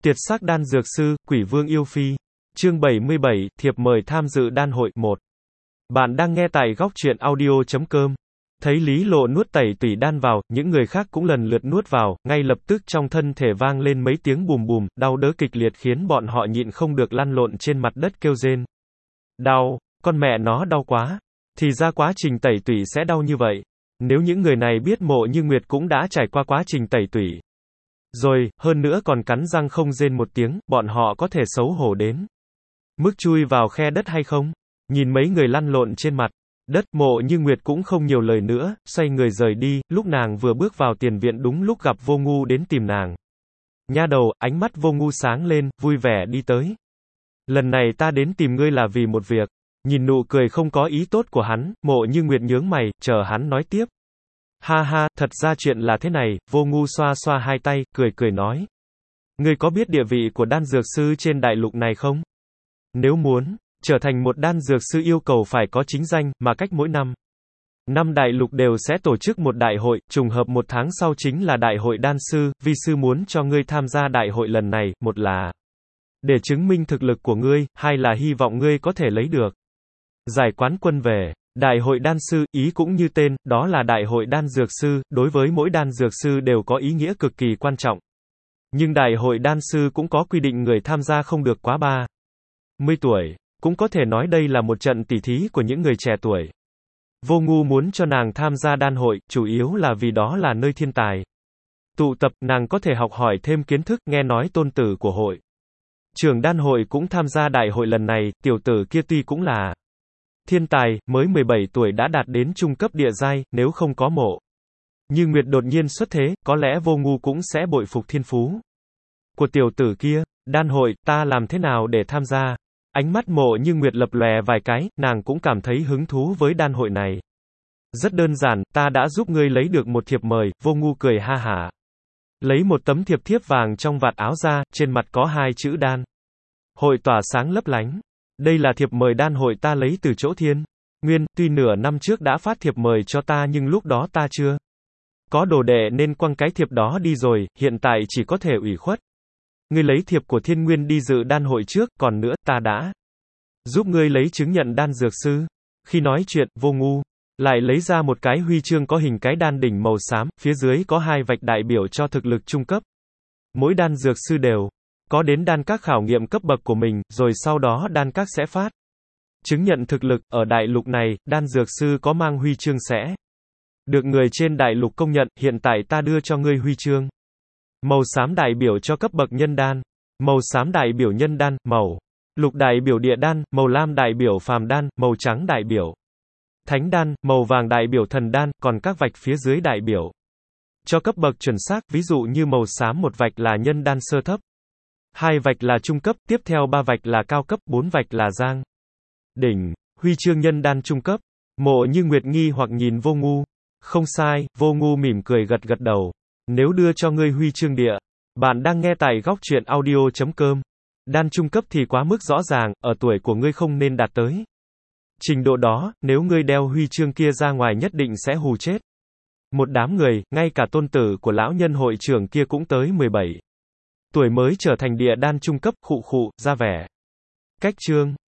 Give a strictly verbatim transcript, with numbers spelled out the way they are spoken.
Tiệt sắc đan dược sư, Quỷ Vương yêu phi. Chương bảy mươi bảy, thiệp mời tham dự đan hội. một. Bạn đang nghe tại góc truyện audio chấm com. Thấy Lý Lộ nuốt tẩy tủy đan vào, những người khác cũng lần lượt nuốt vào, ngay lập tức trong thân thể vang lên mấy tiếng bùm bùm, đau đớn kịch liệt khiến bọn họ nhịn không được lăn lộn trên mặt đất kêu rên. Đau, con mẹ nó đau quá. Thì ra quá trình tẩy tủy sẽ đau như vậy. Nếu những người này biết Mộ Như Nguyệt cũng đã trải qua quá trình tẩy tủy rồi, hơn nữa còn cắn răng không rên một tiếng, bọn họ có thể xấu hổ đến mức chui vào khe đất hay không? Nhìn mấy người lăn lộn trên mặt đất, Mộ Như Nguyệt cũng không nhiều lời nữa, xoay người rời đi, lúc nàng vừa bước vào tiền viện đúng lúc gặp Vô Ngu đến tìm nàng. Nha đầu, ánh mắt Vô Ngu sáng lên, vui vẻ đi tới. Lần này ta đến tìm ngươi là vì một việc. Nhìn nụ cười không có ý tốt của hắn, Mộ Như Nguyệt nhướng mày, chờ hắn nói tiếp. Ha ha, thật ra chuyện là thế này, Vô Ngu xoa xoa hai tay, cười cười nói. Ngươi có biết địa vị của đan dược sư trên đại lục này không? Nếu muốn trở thành một đan dược sư yêu cầu phải có chính danh, mà cách mỗi năm. Năm đại lục đều sẽ tổ chức một đại hội, trùng hợp một tháng sau chính là đại hội đan sư, vi sư muốn cho ngươi tham gia đại hội lần này, một là để chứng minh thực lực của ngươi, hai là hy vọng ngươi có thể lấy được giải quán quân về. Đại hội đan sư, ý cũng như tên, đó là đại hội đan dược sư, đối với mỗi đan dược sư đều có ý nghĩa cực kỳ quan trọng. Nhưng đại hội đan sư cũng có quy định người tham gia không được quá ba mươi tuổi, cũng có thể nói đây là một trận tỉ thí của những người trẻ tuổi. Vô Ngu muốn cho nàng tham gia đan hội, chủ yếu là vì đó là nơi thiên tài tụ tập, nàng có thể học hỏi thêm kiến thức, nghe nói tôn tử của hội trưởng đan hội cũng tham gia đại hội lần này, tiểu tử kia tuy cũng là thiên tài, mới mười bảy tuổi đã đạt đến trung cấp địa giai, nếu không có Mộ Như Nguyệt đột nhiên xuất thế, có lẽ Vô Ngu cũng sẽ bội phục thiên phú của tiểu tử kia. Đan hội, ta làm thế nào để tham gia? Ánh mắt Mộ Như Nguyệt lập lòe vài cái, nàng cũng cảm thấy hứng thú với đan hội này. Rất đơn giản, ta đã giúp ngươi lấy được một thiệp mời. Vô Ngu cười ha hả. Lấy một tấm thiệp thiếp vàng trong vạt áo ra, trên mặt có hai chữ đan hội tỏa sáng lấp lánh. Đây là thiệp mời đan hội ta lấy từ chỗ Thiên Nguyên, tuy nửa năm trước đã phát thiệp mời cho ta nhưng lúc đó ta chưa có đồ đệ nên quăng cái thiệp đó đi rồi, hiện tại chỉ có thể ủy khuất ngươi lấy thiệp của Thiên Nguyên đi dự đan hội trước, còn nữa, ta đã giúp ngươi lấy chứng nhận đan dược sư. Khi nói chuyện, Vô Ngu lại lấy ra một cái huy chương có hình cái đan đỉnh màu xám, phía dưới có hai vạch đại biểu cho thực lực trung cấp. Mỗi đan dược sư đều có đến đan các khảo nghiệm cấp bậc của mình, rồi sau đó đan các sẽ phát chứng nhận thực lực. Ở đại lục này, đan dược sư có mang huy chương sẽ được người trên đại lục công nhận. Hiện tại ta đưa cho ngươi huy chương. Màu xám đại biểu cho cấp bậc nhân đan, màu xám đại biểu nhân đan, màu lục đại biểu địa đan, màu lam đại biểu phàm đan, màu trắng đại biểu thánh đan, màu vàng đại biểu thần đan, còn các vạch phía dưới đại biểu cho cấp bậc chuẩn xác, ví dụ như màu xám một vạch là nhân đan sơ thấp, hai vạch là trung cấp, tiếp theo ba vạch là cao cấp, bốn vạch là giang đỉnh. Huy chương nhân đan trung cấp. Mộ Như Nguyệt nghi hoặc nhìn Vô Ngu. Không sai, Vô Ngu mỉm cười gật gật đầu. Nếu đưa cho ngươi huy chương địa, bạn đang nghe tại góc truyện audio chấm com. Đan trung cấp thì quá mức rõ ràng, ở tuổi của ngươi không nên đạt tới trình độ đó, nếu ngươi đeo huy chương kia ra ngoài nhất định sẽ hù chết một đám người, ngay cả tôn tử của lão nhân hội trưởng kia cũng tới mười bảy tuổi mới trở thành địa đan trung cấp, khụ khụ, ra vẻ cách chương.